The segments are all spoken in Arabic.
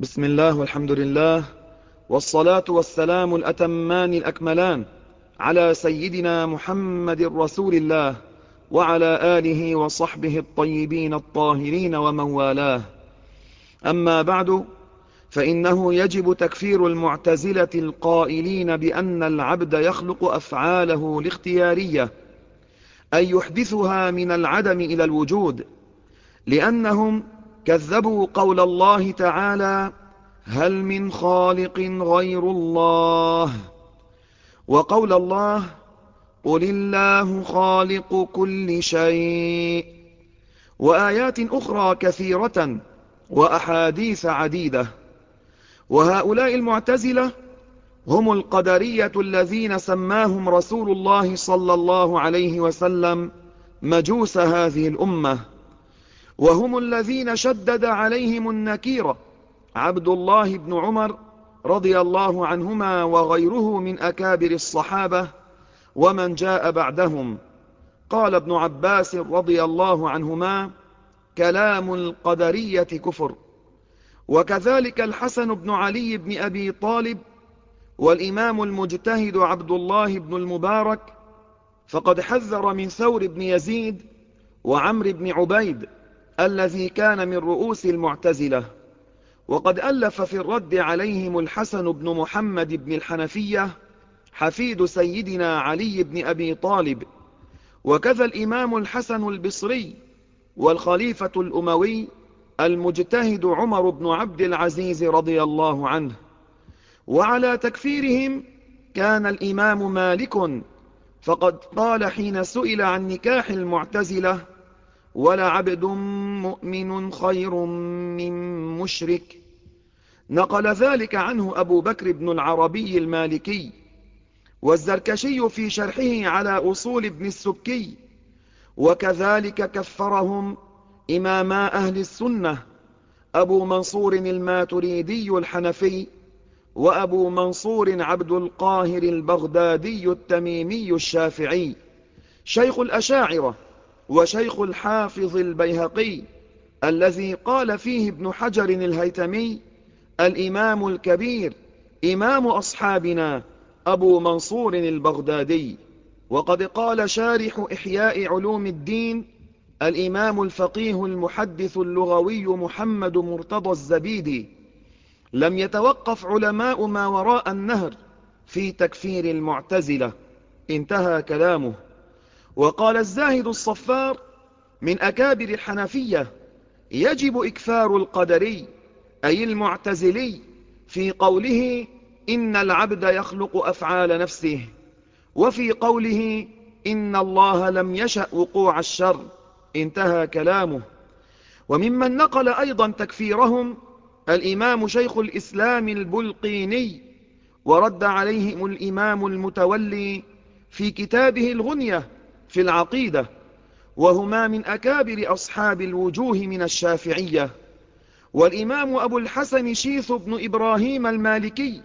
بسم الله والحمد لله، والصلاة والسلام الأتمان الأكملان على سيدنا محمد رسول الله وعلى آله وصحبه الطيبين الطاهرين ومن والاه. أما بعد، فإنه يجب تكفير المعتزلة القائلين بأن العبد يخلق أفعاله الاختيارية، أي يحدثها من العدم إلى الوجود، لأنهم كذبوا قول الله تعالى: هل من خالق غير الله، وقول الله: قل الله خالق كل شيء، وآيات أخرى كثيرة وأحاديث عديدة. وهؤلاء المعتزلة هم القدرية الذين سماهم رسول الله صلى الله عليه وسلم مجوس هذه الأمة، وهم الذين شدد عليهم النكير عبد الله بن عمر رضي الله عنهما وغيره من أكابر الصحابة ومن جاء بعدهم. قال ابن عباس رضي الله عنهما: كلام القدرية كفر. وكذلك الحسن بن علي بن أبي طالب والإمام المجتهد عبد الله بن المبارك، فقد حذر من ثور بن يزيد وعمر بن عبيد الذي كان من رؤوس المعتزلة. وقد ألف في الرد عليهم الحسن بن محمد بن الحنفية حفيد سيدنا علي بن أبي طالب، وكذا الإمام الحسن البصري والخليفة الأموي المجتهد عمر بن عبد العزيز رضي الله عنه. وعلى تكفيرهم كان الإمام مالك، فقد قال حين سئل عن نكاح المعتزلة: ولعبد مؤمن خير من مشرك. نقل ذلك عنه أبو بكر بن العربي المالكي، والزركشي في شرحه على أصول ابن السبكي. وكذلك كفرهم إماما أهل السنة أبو منصور الماتريدي الحنفي، وأبو منصور عبد القاهر البغدادي التميمي الشافعي، شيخ الأشاعرة وشيخ الحافظ البيهقي، الذي قال فيه ابن حجر الهيتمي: الإمام الكبير إمام أصحابنا أبو منصور البغدادي. وقد قال شارح إحياء علوم الدين الإمام الفقيه المحدث اللغوي محمد مرتضى الزبيدي: لم يتوقف علماء ما وراء النهر في تكفير المعتزلة. انتهى كلامه. وقال الزاهد الصفار من أكابر الحنفية: يجب إكفار القدري أي المعتزلي في قوله إن العبد يخلق أفعال نفسه، وفي قوله إن الله لم يشأ وقوع الشر. انتهى كلامه. وممن نقل أيضا تكفيرهم الإمام شيخ الإسلام البلقيني، ورد عليهم الإمام المتولي في كتابه الغنية في العقيدة، وهما من أكابر أصحاب الوجوه من الشافعية. والإمام أبو الحسن شيث بن إبراهيم المالكي،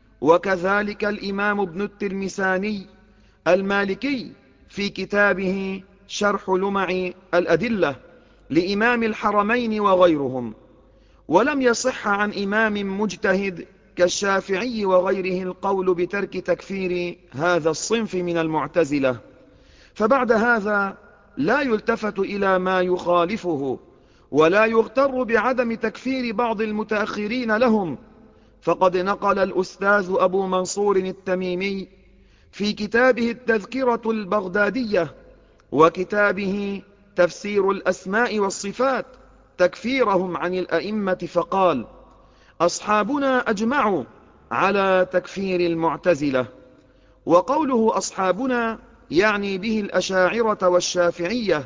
وكذلك الإمام ابن الترمساني المالكي في كتابه شرح لمع الأدلة لإمام الحرمين وغيرهم. ولم يصح عن إمام مجتهد كالشافعي وغيره القول بترك تكفير هذا الصنف من المعتزلة. فبعد هذا لا يلتفت إلى ما يخالفه، ولا يغتر بعدم تكفير بعض المتأخرين لهم. فقد نقل الأستاذ أبو منصور التميمي في كتابه التذكرة البغدادية وكتابه تفسير الأسماء والصفات تكفيرهم عن الأئمة، فقال: أصحابنا أجمعوا على تكفير المعتزلة. وقوله أصحابنا يعني به الأشاعرة والشافعية،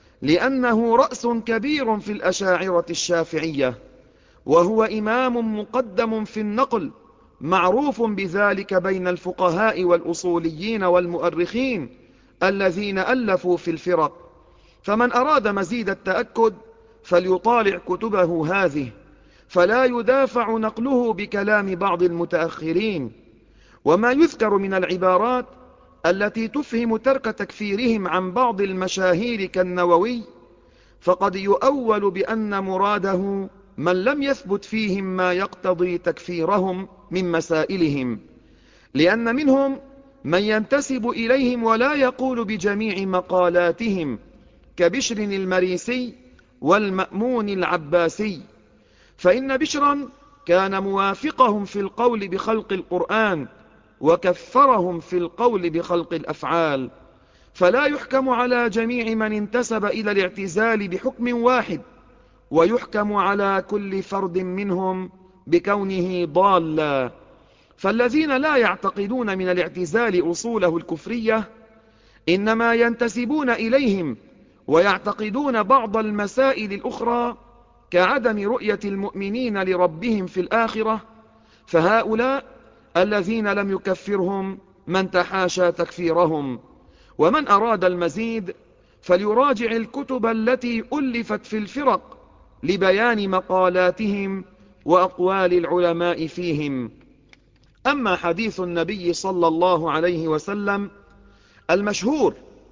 لأنه رأس كبير في الأشاعرة الشافعية، وهو إمام مقدم في النقل معروف بذلك بين الفقهاء والأصوليين والمؤرخين الذين ألفوا في الفرق. فمن أراد مزيد التأكد فليطالع كتبه هذه، فلا يدافع نقله بكلام بعض المتأخرين. وما يذكر من العبارات التي تفهم ترك تكفيرهم عن بعض المشاهير كالنووي، فقد يؤول بأن مراده من لم يثبت فيهم ما يقتضي تكفيرهم من مسائلهم، لأن منهم من ينتسب إليهم ولا يقول بجميع مقالاتهم كبشر المريسي والمأمون العباسي، فإن بشرا كان موافقهم في القول بخلق القرآن وكفرهم في القول بخلق الأفعال، فلا يحكم على جميع من انتسب إلى الاعتزال بحكم واحد، ويحكم على كل فرد منهم بكونه ضالا. فالذين لا يعتقدون من الاعتزال أصوله الكفرية إنما ينتسبون إليهم ويعتقدون بعض المسائل الأخرى كعدم رؤية المؤمنين لربهم في الآخرة، فهؤلاء الذين لم يكفرهم من تحاشى تكفيرهم. ومن أراد المزيد فليراجع الكتب التي ألفت في الفرق لبيان مقالاتهم وأقوال العلماء فيهم. أما حديث النبي صلى الله عليه وسلم المشهور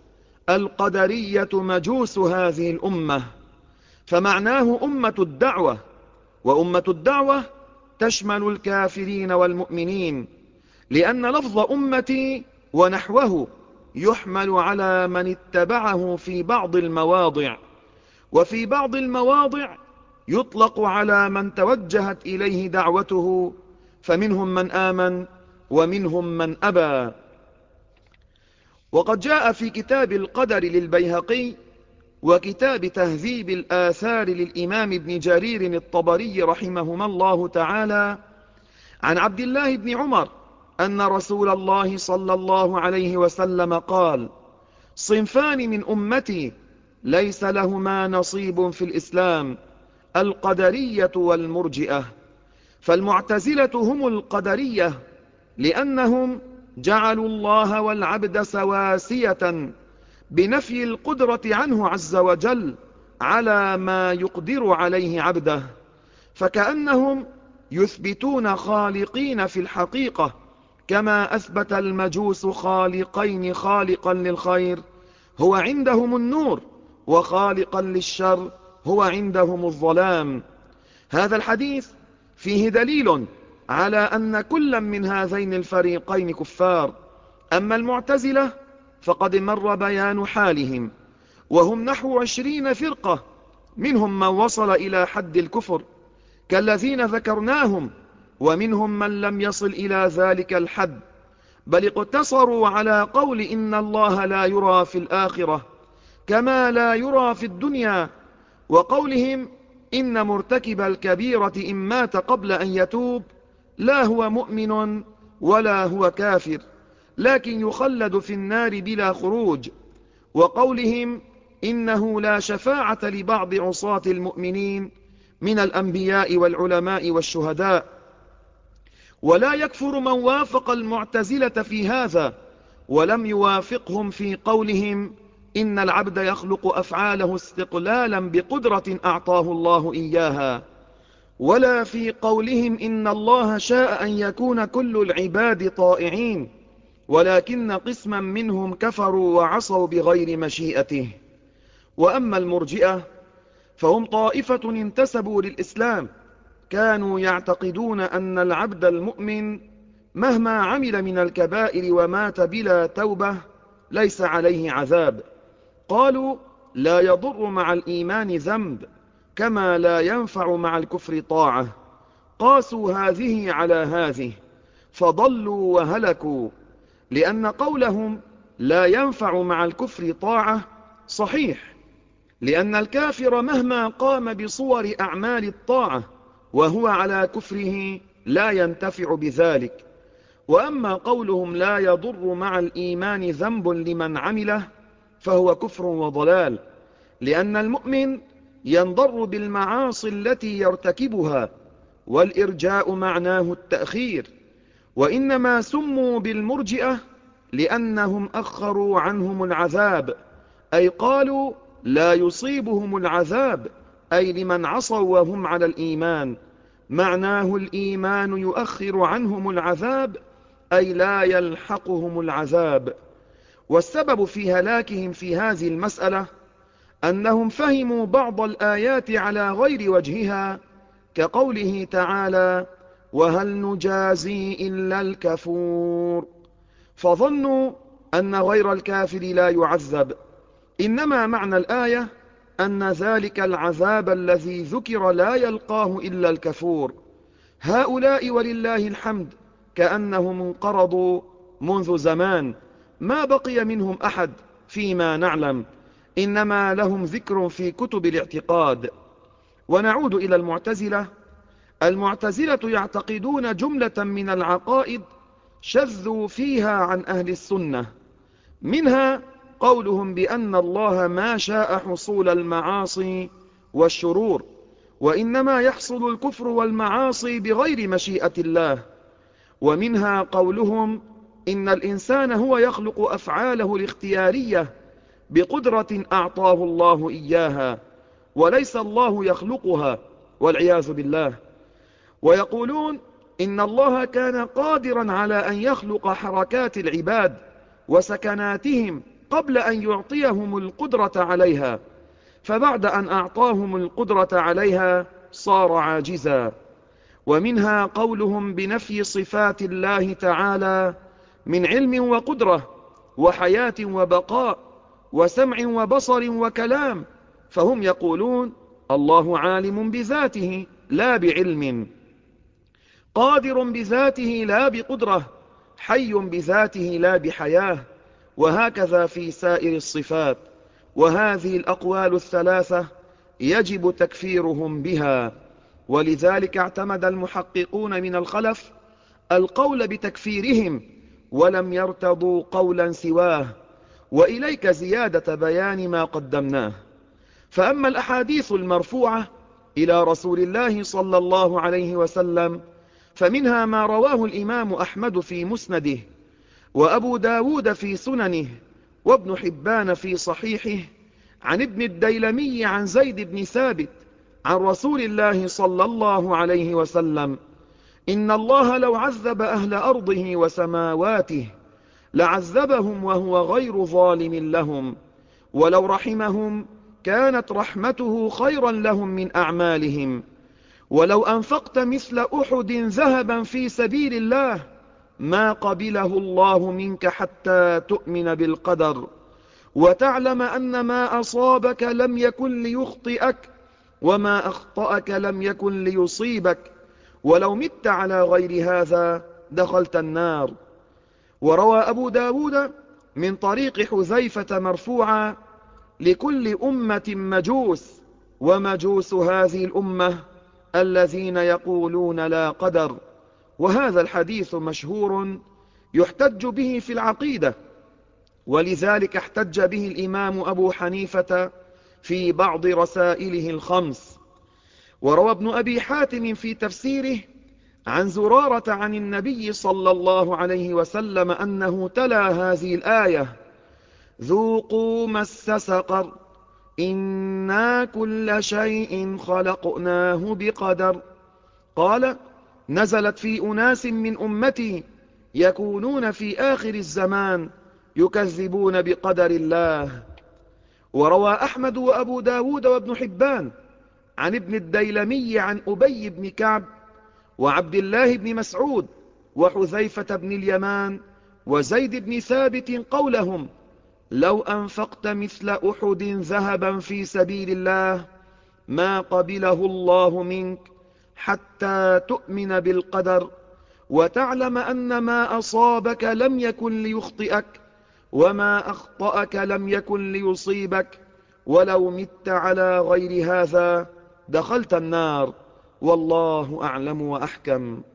القدرية مجوس هذه الأمة، فمعناه أمة الدعوة، وأمة الدعوة تشمل الكافرين والمؤمنين، لأن لفظ أمتي ونحوه يحمل على من اتبعه في بعض المواضع، وفي بعض المواضع يطلق على من توجهت إليه دعوته، فمنهم من آمن ومنهم من أبى. وقد جاء في كتاب القدر للبيهقي وكتاب تهذيب الآثار للإمام ابن جرير الطبري رحمهما الله تعالى عن عبد الله بن عمر أن رسول الله صلى الله عليه وسلم قال: صنفان من أمتي ليس لهما نصيب في الإسلام، القدرية والمرجئة. فالمعتزلة هم القدرية لأنهم جعلوا الله والعبد سواسية بنفي القدرة عنه عز وجل على ما يقدر عليه عبده، فكأنهم يثبتون خالقين في الحقيقة، كما أثبت المجوس خالقين، خالقا للخير هو عندهم النور، وخالقا للشر هو عندهم الظلام. هذا الحديث فيه دليل على أن كل من هذين الفريقين كفار. أما المعتزلة فقد مر بيان حالهم، وهم نحو 20 فرقة، منهم من وصل إلى حد الكفر كالذين ذكرناهم، ومنهم من لم يصل إلى ذلك الحد، بل اقتصروا على قول إن الله لا يرى في الآخرة كما لا يرى في الدنيا، وقولهم إن مرتكب الكبيرة إن مات قبل أن يتوب لا هو مؤمن ولا هو كافر، لكن يخلد في النار بلا خروج، وقولهم إنه لا شفاعة لبعض عصاة المؤمنين من الأنبياء والعلماء والشهداء. ولا يكفر من وافق المعتزلة في هذا ولم يوافقهم في قولهم إن العبد يخلق أفعاله استقلالا بقدرة أعطاه الله إياها، ولا في قولهم إن الله شاء أن يكون كل العباد طائعين، ولكن قسما منهم كفروا وعصوا بغير مشيئته. وأما المرجئة فهم طائفة انتسبوا للإسلام، كانوا يعتقدون أن العبد المؤمن مهما عمل من الكبائر ومات بلا توبة ليس عليه عذاب. قالوا لا يضر مع الإيمان ذنب كما لا ينفع مع الكفر طاعة، قاسوا هذه على هذه فضلوا وهلكوا، لأن قولهم لا ينفع مع الكفر طاعة صحيح، لأن الكافر مهما قام بصور أعمال الطاعة وهو على كفره لا ينتفع بذلك. وأما قولهم لا يضر مع الإيمان ذنب لمن عمله فهو كفر وضلال، لأن المؤمن ينضر بالمعاصي التي يرتكبها، والإرجاء معناه التأخير. وإنما سموا بالمرجئة لأنهم أخروا عنهم العذاب، أي قالوا لا يصيبهم العذاب، أي لمن عصوا وهم على الإيمان، معناه الإيمان يؤخر عنهم العذاب، أي لا يلحقهم العذاب. والسبب في هلاكهم في هذه المسألة أنهم فهموا بعض الآيات على غير وجهها، كقوله تعالى: وهل نجازي إلا الكفور. فظنوا أن غير الكافر لا يعذب، إنما معنى الآية أن ذلك العذاب الذي ذكر لا يلقاه إلا الكفور. هؤلاء ولله الحمد كأنهم انقرضوا منذ زمان، ما بقي منهم أحد فيما نعلم، إنما لهم ذكر في كتب الاعتقاد. ونعود إلى المعتزلة. المعتزلة يعتقدون جملة من العقائد شذوا فيها عن أهل السنة، منها قولهم بأن الله ما شاء حصول المعاصي والشرور، وإنما يحصل الكفر والمعاصي بغير مشيئة الله. ومنها قولهم إن الإنسان هو يخلق أفعاله الاختيارية بقدرة أعطاه الله إياها، وليس الله يخلقها والعياذ بالله. ويقولون إن الله كان قادرا على أن يخلق حركات العباد وسكناتهم قبل أن يعطيهم القدرة عليها، فبعد أن أعطاهم القدرة عليها صار عاجزا. ومنها قولهم بنفي صفات الله تعالى من علم وقدرة وحياة وبقاء وسمع وبصر وكلام، فهم يقولون الله عالم بذاته لا بعلم، قادر بذاته لا بقدرة، حي بذاته لا بحياة، وهكذا في سائر الصفات. وهذه الأقوال الثلاثة يجب تكفيرهم بها، ولذلك اعتمد المحققون من الخلف القول بتكفيرهم ولم يرتضوا قولا سواه. وإليك زيادة بيان ما قدمناه. فأما الأحاديث المرفوعة إلى رسول الله صلى الله عليه وسلم فمنها ما رواه الإمام أحمد في مسنده، وأبو داود في سننه، وابن حبان في صحيحه، عن ابن الديلمي عن زيد بن ثابت عن رسول الله صلى الله عليه وسلم: إن الله لو عذب أهل أرضه وسماواته لعذبهم وهو غير ظالم لهم، ولو رحمهم كانت رحمته خيرا لهم من أعمالهم، ولو أنفقت مثل أحد ذهبا في سبيل الله ما قبله الله منك حتى تؤمن بالقدر، وتعلم أن ما أصابك لم يكن ليخطئك، وما أخطأك لم يكن ليصيبك، ولو مت على غير هذا دخلت النار. وروى أبو داود من طريق حذيفة مرفوعا: لكل أمة مجوس، ومجوس هذه الأمة الذين يقولون لا قدر. وهذا الحديث مشهور يحتج به في العقيدة، ولذلك احتج به الإمام أبو حنيفة في بعض رسائله الخمس. وروى ابن أبي حاتم في تفسيره عن زرارة عن النبي صلى الله عليه وسلم أنه تلا هذه الآية: ذوقوا مس سقر إنا كل شيء خلقناه بقدر. قال: نزلت في أناس من أمتي يكونون في آخر الزمان يكذبون بقدر الله. وروى أحمد وأبو داود وابن حبان عن ابن الديلمي عن أبي بن كعب وعبد الله بن مسعود وحذيفة بن اليمان وزيد بن ثابت قولهم: لو أنفقت مثل أحد ذهبا في سبيل الله ما قبله الله منك حتى تؤمن بالقدر، وتعلم أن ما أصابك لم يكن ليخطئك، وما أخطأك لم يكن ليصيبك، ولو مت على غير هذا دخلت النار. والله أعلم وأحكم.